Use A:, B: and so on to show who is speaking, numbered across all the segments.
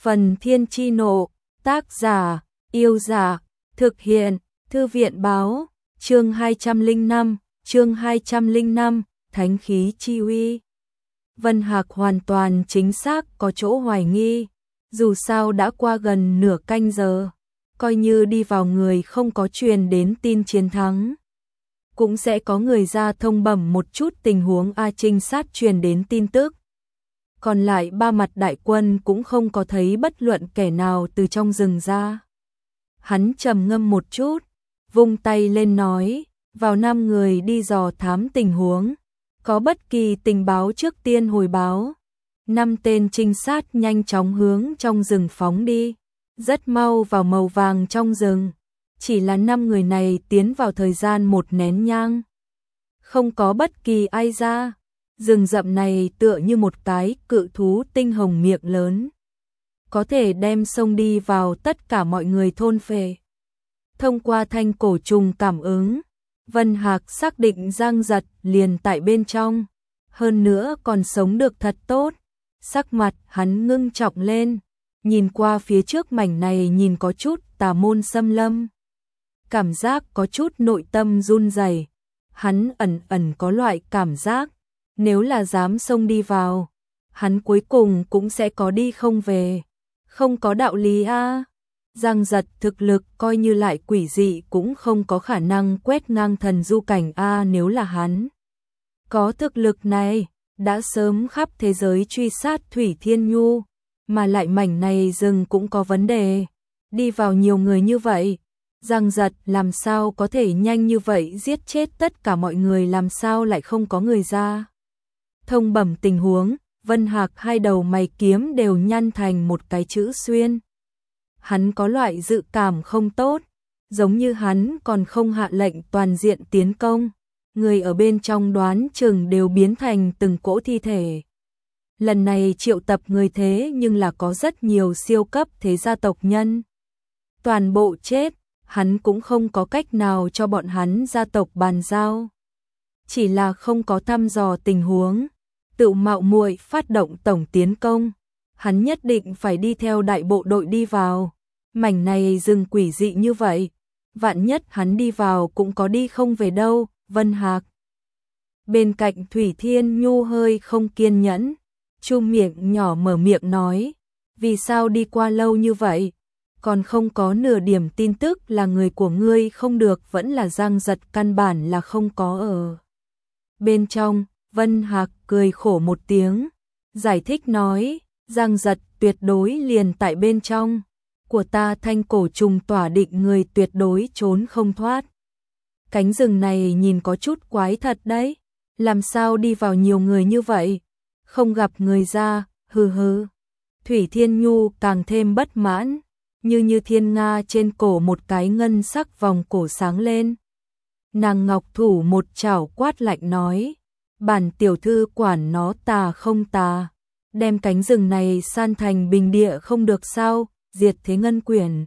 A: Phần Thiên Chi Nộ, tác giả, Yêu Giả, thực hiện, Thư viện Báo, chương 205, Thánh Khí Chi Uy. Vân Hạc hoàn toàn chính xác có chỗ hoài nghi, dù sao đã qua gần nửa canh giờ, coi như đi vào người không có truyền đến tin chiến thắng. Cũng sẽ có người ra thông bẩm một chút tình huống trinh sát truyền đến tin tức. Còn lại ba mặt đại quân cũng không có thấy bất luận kẻ nào từ trong rừng ra. Hắn trầm ngâm một chút, vung tay lên nói, vào 5 người đi dò thám tình huống, có bất kỳ tình báo trước tiên hồi báo. 5 tên trinh sát nhanh chóng hướng trong rừng phóng đi, rất mau vào màu vàng trong rừng. Chỉ là 5 người này tiến vào thời gian 1 nén nhang. Không có bất kỳ ai ra. Rừng rậm này tựa như một cái cự thú tinh hồng miệng lớn, có thể đem xông đi vào tất cả mọi người thôn phệ. Thông qua thanh cổ trùng cảm ứng, Vân Hạc xác định Giang Giật liền tại bên trong, hơn nữa còn sống được thật tốt. Sắc mặt hắn ngưng trọng lên, nhìn qua phía trước mảnh này nhìn có chút tà môn xâm lâm. Cảm giác có chút nội tâm run rẩy, hắn ẩn có loại cảm giác, nếu là dám xông đi vào, hắn cuối cùng cũng sẽ có đi không về. Không có đạo lý a. Giang Giật thực lực coi như lại quỷ dị cũng không có khả năng quét ngang thần du cảnh a, nếu là hắn có thực lực này, đã sớm khắp thế giới truy sát Thủy Thiên Nhu, mà lại mảnh này rừng cũng có vấn đề, đi vào nhiều người như vậy, Giang Giật làm sao có thể nhanh như vậy giết chết tất cả mọi người, làm sao lại không có người ra thông bẩm tình huống. Vân Hạc hai đầu mày kiếm đều nhăn thành một cái chữ xuyên. Hắn có loại dự cảm không tốt, giống như hắn còn không hạ lệnh toàn diện tiến công, người ở bên trong đoán chừng đều biến thành từng cỗ thi thể. Lần này triệu tập người thế nhưng là có rất nhiều siêu cấp thế gia tộc nhân. Toàn bộ chết, hắn cũng không có cách nào cho bọn hắn gia tộc bàn giao. Chỉ là không có thăm dò tình huống, tự mạo muội phát động tổng tiến công, hắn nhất định phải đi theo đại bộ đội đi vào. Mảnh này rừng quỷ dị như vậy, vạn nhất hắn đi vào cũng có đi không về đâu. Vân Hạc bên cạnh Thủy Thiên Nhu hơi không kiên nhẫn, chu miệng nhỏ mở miệng nói, vì sao đi qua lâu như vậy, còn không có nửa điểm tin tức là người của ngươi không được, vẫn là Giang Giật căn bản là không có ở bên trong. Vân Hạc cười khổ một tiếng, giải thích nói, Giang Giật tuyệt đối liền tại bên trong, của ta thanh cổ trùng tỏa định người tuyệt đối trốn không thoát. Cánh rừng này nhìn có chút quái thật đấy, làm sao đi vào nhiều người như vậy, không gặp người ra, hừ hừ. Thủy Thiên Nhu càng thêm bất mãn, như thiên nga trên cổ một cái ngân sắc vòng cổ sáng lên. Nàng ngọc thủ một chảo quát lạnh nói, bản tiểu thư quản nó tà không tà, đem cánh rừng này san thành bình địa không được sao, diệt thế ngân quyển.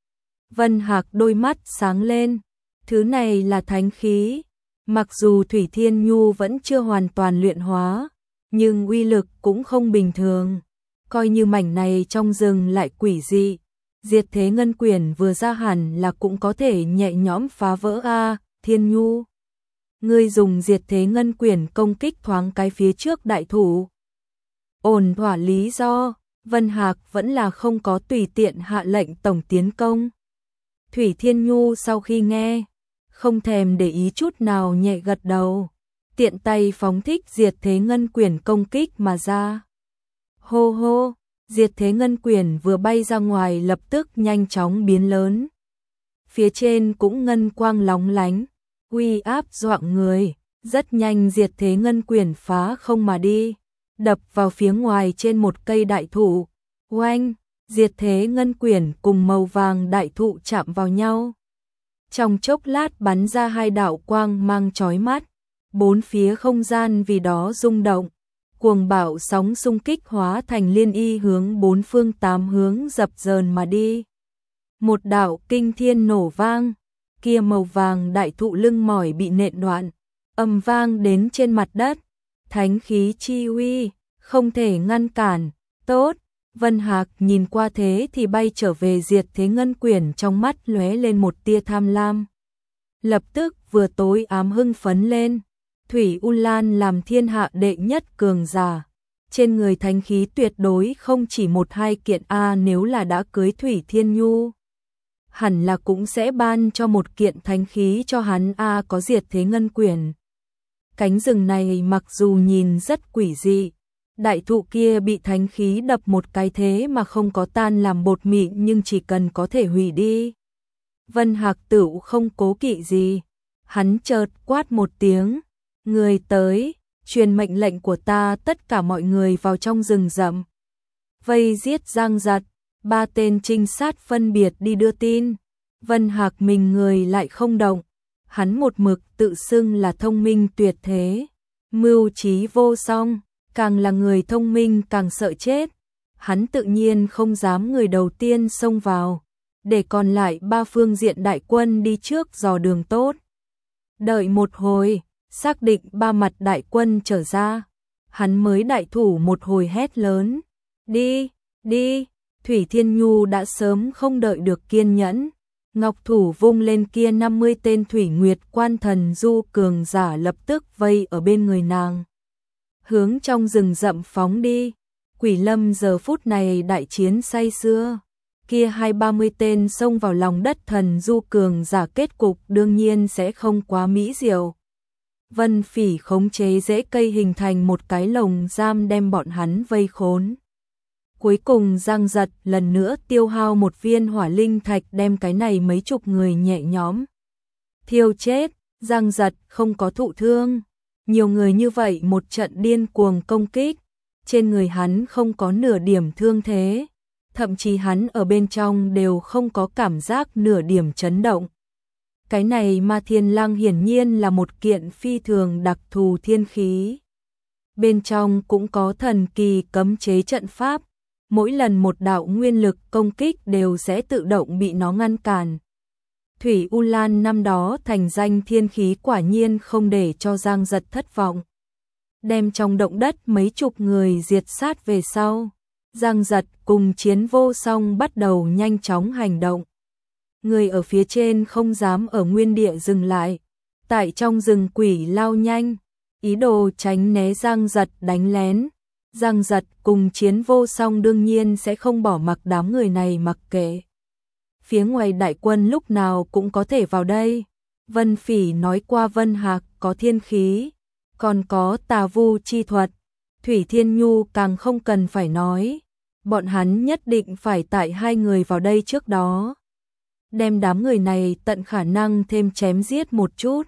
A: Vân Hạc đôi mắt sáng lên, thứ này là thánh khí, mặc dù Thủy Thiên Nhu vẫn chưa hoàn toàn luyện hóa, nhưng uy lực cũng không bình thường, coi như mảnh này trong rừng lại quỷ dị, diệt thế ngân quyển vừa ra hẳn là cũng có thể nhẹ nhõm phá vỡ a. Thiên Nhu, ngươi dùng diệt thế ngân quyển công kích thoáng cái phía trước đại thủ. Ổn thỏa lý do, Vân Hạc vẫn là không có tùy tiện hạ lệnh tổng tiến công. Thủy Thiên Nhu sau khi nghe, không thèm để ý chút nào nhẹ gật đầu, tiện tay phóng thích diệt thế ngân quyển công kích mà ra. Hô hô, diệt thế ngân quyển vừa bay ra ngoài lập tức nhanh chóng biến lớn. Phía trên cũng ngân quang lóng lánh, uy áp doạng người, rất nhanh diệt thế ngân quyển phá không mà đi, đập vào phía ngoài trên một cây đại thụ. Oanh, diệt thế ngân quyển cùng màu vàng đại thụ chạm vào nhau. Trong chốc lát bắn ra hai đạo quang mang chói mắt, bốn phía không gian vì đó rung động, cuồng bạo sóng xung kích hóa thành liên y hướng bốn phương tám hướng dập dờn mà đi. Một đạo kinh thiên nổ vang, kia màu vàng đại thụ lưng mỏi bị nện đoạn, ầm vang đến trên mặt đất. Thánh khí chi uy, không thể ngăn cản, tốt, Vân Hạc nhìn qua thế thì bay trở về Diệt Thế Ngân Quyển, trong mắt lóe lên một tia tham lam. Lập tức vừa tối ám hưng phấn lên. Thủy U Lan làm thiên hạ đệ nhất cường giả. Trên người thánh khí tuyệt đối không chỉ một hai kiện nếu là đã cưới Thủy Thiên Nhu, hẳn là cũng sẽ ban cho một kiện thánh khí cho hắn có Diệt Thế Ngân Quyển. Cánh rừng này mặc dù nhìn rất quỷ dị, đại thụ kia bị thánh khí đập một cái thế mà không có tan làm bột mịn, nhưng chỉ cần có thể hủy đi. Vân Hạc Tửu không cố kỵ gì, hắn chợt quát một tiếng, người tới, truyền mệnh lệnh của ta, tất cả mọi người vào trong rừng rậm. Vây giết Giang Giật, 3 tên trinh sát phân biệt đi đưa tin. Vân Hạc mình người lại không động, hắn một mực tự xưng là thông minh tuyệt thế, mưu trí vô song, càng là người thông minh càng sợ chết. Hắn tự nhiên không dám người đầu tiên xông vào, để còn lại 3 phương diện đại quân đi trước dò đường tốt. Đợi một hồi, xác định 3 mặt đại quân trở ra, hắn mới đại thủ một hồi hét lớn, đi, đi. Thủy Thiên Nhu đã sớm không đợi được kiên nhẫn, ngọc thủ vung lên kia 50 tên Thủy Nguyệt Quan thần du cường giả lập tức vây ở bên người nàng, hướng trong rừng rậm phóng đi. Quỷ Lâm giờ phút này đại chiến say sưa, kia 20-30 tên xông vào lòng đất thần du cường giả, kết cục đương nhiên sẽ không quá mỹ diệu. Vân Phỉ khống chế rễ cây hình thành một cái lồng giam đem bọn hắn vây khốn. Cuối cùng Giang Giật lần nữa tiêu hao một viên hỏa linh thạch, đem cái này mấy chục người nhẹ nhõm thiêu chết. Giang Giật không có thụ thương, nhiều người như vậy một trận điên cuồng công kích, trên người hắn không có nửa điểm thương thế, thậm chí hắn ở bên trong đều không có cảm giác nửa điểm chấn động. Cái này Ma Thiên Lăng hiển nhiên là một kiện phi thường đặc thù thiên khí. Bên trong cũng có thần kỳ cấm chế trận pháp, mỗi lần một đạo nguyên lực công kích đều sẽ tự động bị nó ngăn cản. Thủy U Lan năm đó thành danh thiên khí quả nhiên không để cho Giang Giật thất vọng. Đem trong động đất mấy chục người diệt sát về sau, Giang Giật cùng Chiến Vô Song bắt đầu nhanh chóng hành động. Người ở phía trên không dám ở nguyên địa dừng lại, tại trong rừng quỷ lao nhanh, ý đồ tránh né Giang Giật đánh lén. Giang Giật cùng Chiến Vô Song đương nhiên sẽ không bỏ mặc đám người này mặc kệ. Phía ngoài đại quân lúc nào cũng có thể vào đây. Vân Phỉ nói qua Vân Hạc có thiên khí, còn có tà vu chi thuật. Thủy Thiên Nhu càng không cần phải nói, bọn hắn nhất định phải tại 2 người vào đây trước đó, đem đám người này tận khả năng thêm chém giết một chút.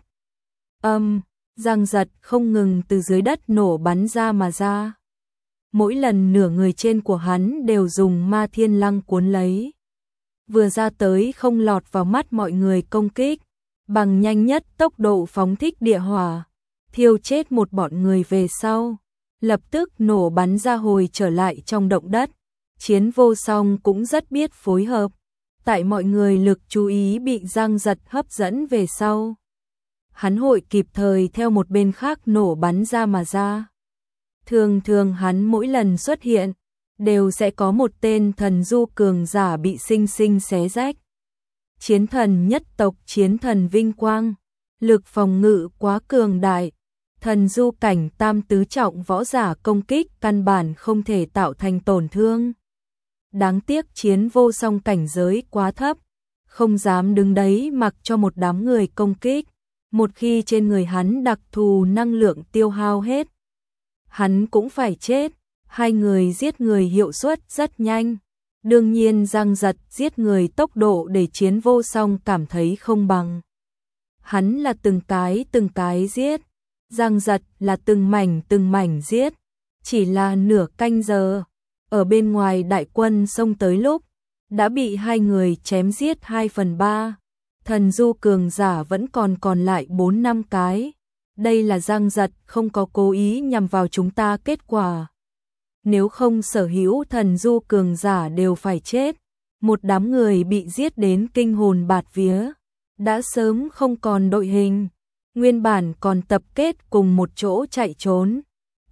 A: Giang Giật không ngừng từ dưới đất nổ bắn ra mà ra. Mỗi lần nửa người trên của hắn đều dùng Ma Thiên Lăng cuốn lấy. Vừa ra tới không lọt vào mắt mọi người công kích, bằng nhanh nhất tốc độ phóng thích địa hỏa, thiêu chết một bọn người về sau, lập tức nổ bắn ra hồi trở lại trong động đất. Chiến Vô Song cũng rất biết phối hợp, tại mọi người lực chú ý bị Giang Giật hấp dẫn về sau, hắn hội kịp thời theo một bên khác nổ bắn ra mà ra. Thường thường hắn mỗi lần xuất hiện, đều sẽ có một tên thần du cường giả bị sinh sinh xé rách. Chiến thần nhất tộc Chiến thần vinh quang, lực phòng ngự quá cường đại, thần du cảnh tam tứ trọng võ giả công kích căn bản không thể tạo thành tổn thương. Đáng tiếc Chiến Vô Song cảnh giới quá thấp, không dám đứng đấy mặc cho một đám người công kích. Một khi trên người hắn đặc thù năng lượng tiêu hao hết, hắn cũng phải chết. 2 người giết người hiệu suất rất nhanh. Đương nhiên Giang Giật giết người tốc độ để Chiến Vô Song cảm thấy không bằng. Hắn là từng cái giết, Giang Giật là từng mảnh giết. Chỉ là nửa canh giờ, ở bên ngoài đại quân xông tới lúc, đã bị 2 người chém giết 2/3. Thần du cường giả vẫn còn lại 4-5 cái. Đây là Giang Giật không có cố ý nhằm vào chúng ta kết quả. Nếu không sở hữu thần du cường giả đều phải chết, một đám người bị giết đến kinh hồn bạt vía, đã sớm không còn đội hình, nguyên bản còn tập kết cùng một chỗ chạy trốn.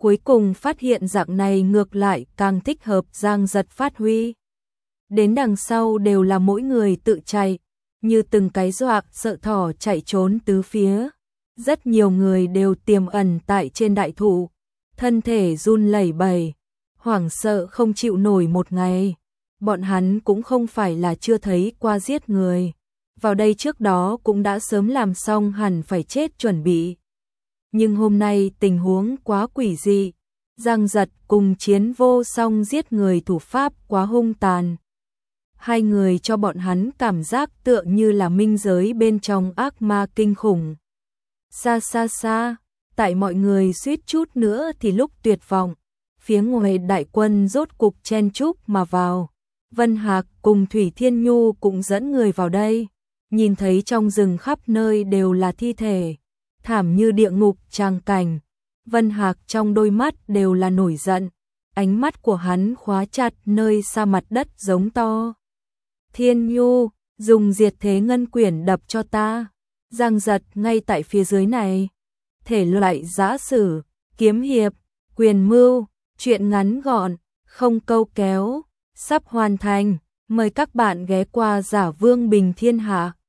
A: Cuối cùng phát hiện dạng này ngược lại càng thích hợp Giang Giật phát huy. Đến đằng sau đều là mỗi người tự chạy, như từng cái dọa sợ thỏ chạy trốn tứ phía. Rất nhiều người đều tiềm ẩn tại trên đại thụ, thân thể run lẩy bẩy, hoảng sợ không chịu nổi một ngày. Bọn hắn cũng không phải là chưa thấy qua giết người, vào đây trước đó cũng đã sớm làm xong hẳn phải chết chuẩn bị. Nhưng hôm nay tình huống quá quỷ dị, Giang Giật cùng Chiến Vô Song giết người thủ pháp quá hung tàn. Hai người cho bọn hắn cảm giác tựa như là minh giới bên trong ác ma kinh khủng. Xa xa xa, tại mọi người suýt chút nữa thì lúc tuyệt vọng, phía ngoài đại quân rốt cục chen chúc mà vào. Vân Hạc cùng Thủy Thiên Nhu cũng dẫn người vào đây, nhìn thấy trong rừng khắp nơi đều là thi thể, thảm như địa ngục tràng cảnh. Vân Hạc trong đôi mắt đều là nổi giận, ánh mắt của hắn khóa chặt nơi xa mặt đất giống to. Thiên Nhu, dùng diệt thế ngân quyển đập cho ta. Giang Giật ngay tại phía dưới này. Thể loại giã sử, kiếm hiệp, quyền mưu, truyện ngắn gọn, không câu kéo, sắp hoàn thành. Mời các bạn ghé qua Giả Vương Bình Thiên Hạ.